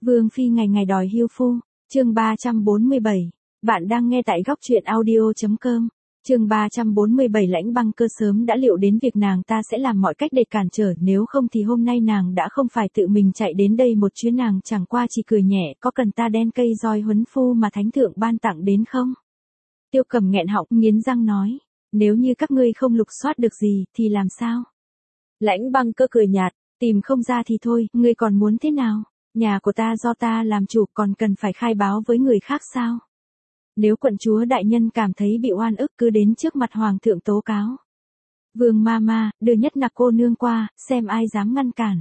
Vương phi ngày ngày đòi hưu phu, chương 347. Bạn đang nghe tại góc truyện audio.com. Chương 347 Lãnh Băng Cơ sớm đã liệu đến việc nàng ta sẽ làm mọi cách để cản trở, nếu không thì hôm nay nàng đã không phải tự mình chạy đến đây một chuyến, nàng chẳng qua chỉ cười nhẹ, có cần ta đen cây roi huấn phu mà thánh thượng ban tặng đến không? Tiêu Cầm nghẹn họng, nghiến răng nói, nếu như các ngươi không lục soát được gì thì làm sao? Lãnh Băng Cơ cười nhạt, tìm không ra thì thôi, ngươi còn muốn thế nào? Nhà của ta do ta làm chủ, còn cần phải khai báo với người khác sao? Nếu quận chúa đại nhân cảm thấy bị oan ức cứ đến trước mặt hoàng thượng tố cáo. Vương Mama, đưa Nhất Nặc cô nương qua, xem ai dám ngăn cản.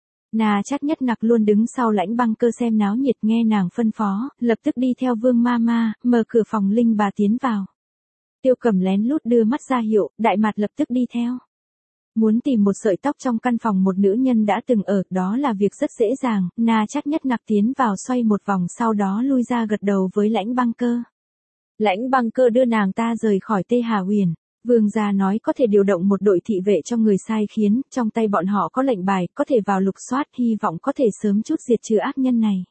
Nà Chắc Nhất Nặc luôn đứng sau Lãnh Băng Cơ xem náo nhiệt, nghe nàng phân phó, lập tức đi theo Vương Mama, mở cửa phòng Linh bà tiến vào. Tiêu Cầm lén lút đưa mắt ra hiệu, Đại Mạt lập tức đi theo. Muốn tìm một sợi tóc trong căn phòng một nữ nhân đã từng ở, đó là việc rất dễ dàng. Nà Chắc Nhất Nặc tiến vào xoay một vòng, sau đó lui ra gật đầu với Lãnh Băng Cơ. Lãnh Băng Cơ đưa nàng ta rời khỏi Tê Hà Huyền. Vương gia nói có thể điều động một đội thị vệ cho người sai khiến, trong tay bọn họ có lệnh bài, có thể vào lục soát, hy vọng có thể sớm chút diệt trừ ác nhân này.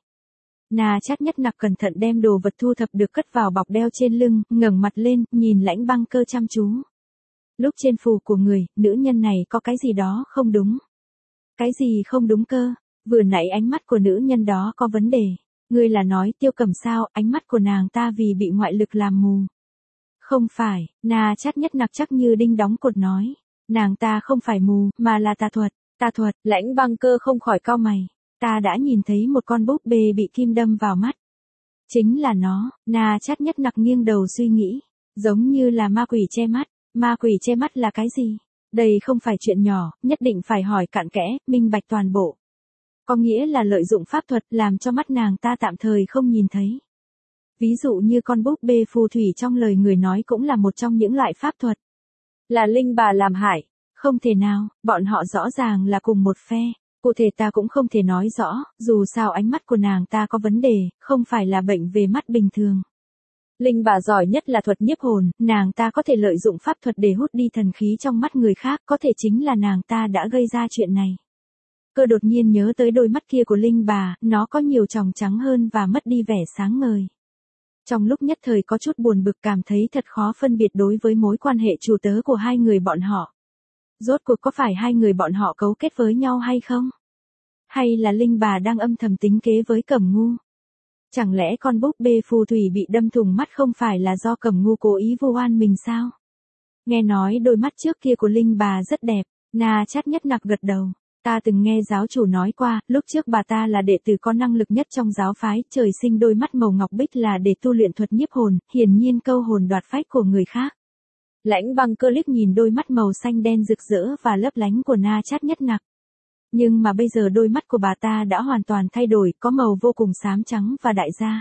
Nà Chắc Nhất Nặc cẩn thận đem đồ vật thu thập được cất vào bọc đeo trên lưng, ngẩng mặt lên, nhìn Lãnh Băng Cơ chăm chú. Lúc trên phù của người, nữ nhân này có cái gì đó không đúng. Cái gì không đúng cơ? Vừa nãy ánh mắt của nữ nhân đó có vấn đề. Ngươi là nói Tiêu Cầm sao? Ánh mắt của nàng ta vì bị ngoại lực làm mù. Không phải, Nà Chắc Nhất Nặc chắc như đinh đóng cột nói. Nàng ta không phải mù, mà là tà thuật. Tà thuật, Lãnh Băng Cơ không khỏi cau mày. Ta đã nhìn thấy một con búp bê bị kim đâm vào mắt. Chính là nó. Nà Chắc Nhất Nặc nghiêng đầu suy nghĩ. Giống như là ma quỷ che mắt. Ma quỷ che mắt là cái gì? Đây không phải chuyện nhỏ, nhất định phải hỏi cặn kẽ, minh bạch toàn bộ. Có nghĩa là lợi dụng pháp thuật làm cho mắt nàng ta tạm thời không nhìn thấy. Ví dụ như con búp bê phù thủy trong lời người nói cũng là một trong những loại pháp thuật. Là Linh bà làm hại? Không thể nào, bọn họ rõ ràng là cùng một phe. Cụ thể ta cũng không thể nói rõ, dù sao ánh mắt của nàng ta có vấn đề, không phải là bệnh về mắt bình thường. Linh bà giỏi nhất là thuật nhiếp hồn, nàng ta có thể lợi dụng pháp thuật để hút đi thần khí trong mắt người khác, có thể chính là nàng ta đã gây ra chuyện này. Cơ đột nhiên nhớ tới đôi mắt kia của Linh bà, nó có nhiều tròng trắng hơn và mất đi vẻ sáng ngời. Trong lúc nhất thời có chút buồn bực, cảm thấy thật khó phân biệt đối với mối quan hệ chủ tớ của hai người bọn họ. Rốt cuộc có phải hai người bọn họ cấu kết với nhau hay không? Hay là Linh bà đang âm thầm tính kế với Cẩm Ngu? Chẳng lẽ con búp bê phù thủy bị đâm thủng mắt không phải là do Cẩm Ngu cố ý vu oan mình sao? Nghe nói đôi mắt trước kia của Linh bà rất đẹp, Nà Chắc Nhất Nặc gật đầu. Ta từng nghe giáo chủ nói qua, lúc trước bà ta là đệ tử có năng lực nhất trong giáo phái, trời sinh đôi mắt màu ngọc bích là để tu luyện thuật nhiếp hồn, hiển nhiên câu hồn đoạt phách của người khác. Lãnh Băng Cơ liếc nhìn đôi mắt màu xanh đen rực rỡ và lấp lánh của Nà Chắc Nhất Nặc. Nhưng mà bây giờ đôi mắt của bà ta đã hoàn toàn thay đổi, có màu vô cùng xám trắng và đại gia.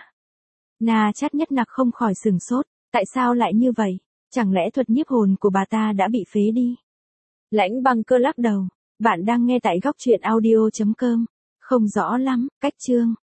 Nà Chắc Nhất Nặc không khỏi sửng sốt, tại sao lại như vậy? Chẳng lẽ thuật nhiếp hồn của bà ta đã bị phế đi? Lãnh Băng Cơ lắc đầu, bạn đang nghe tại góc truyện audio.com. Không rõ lắm, cách chương.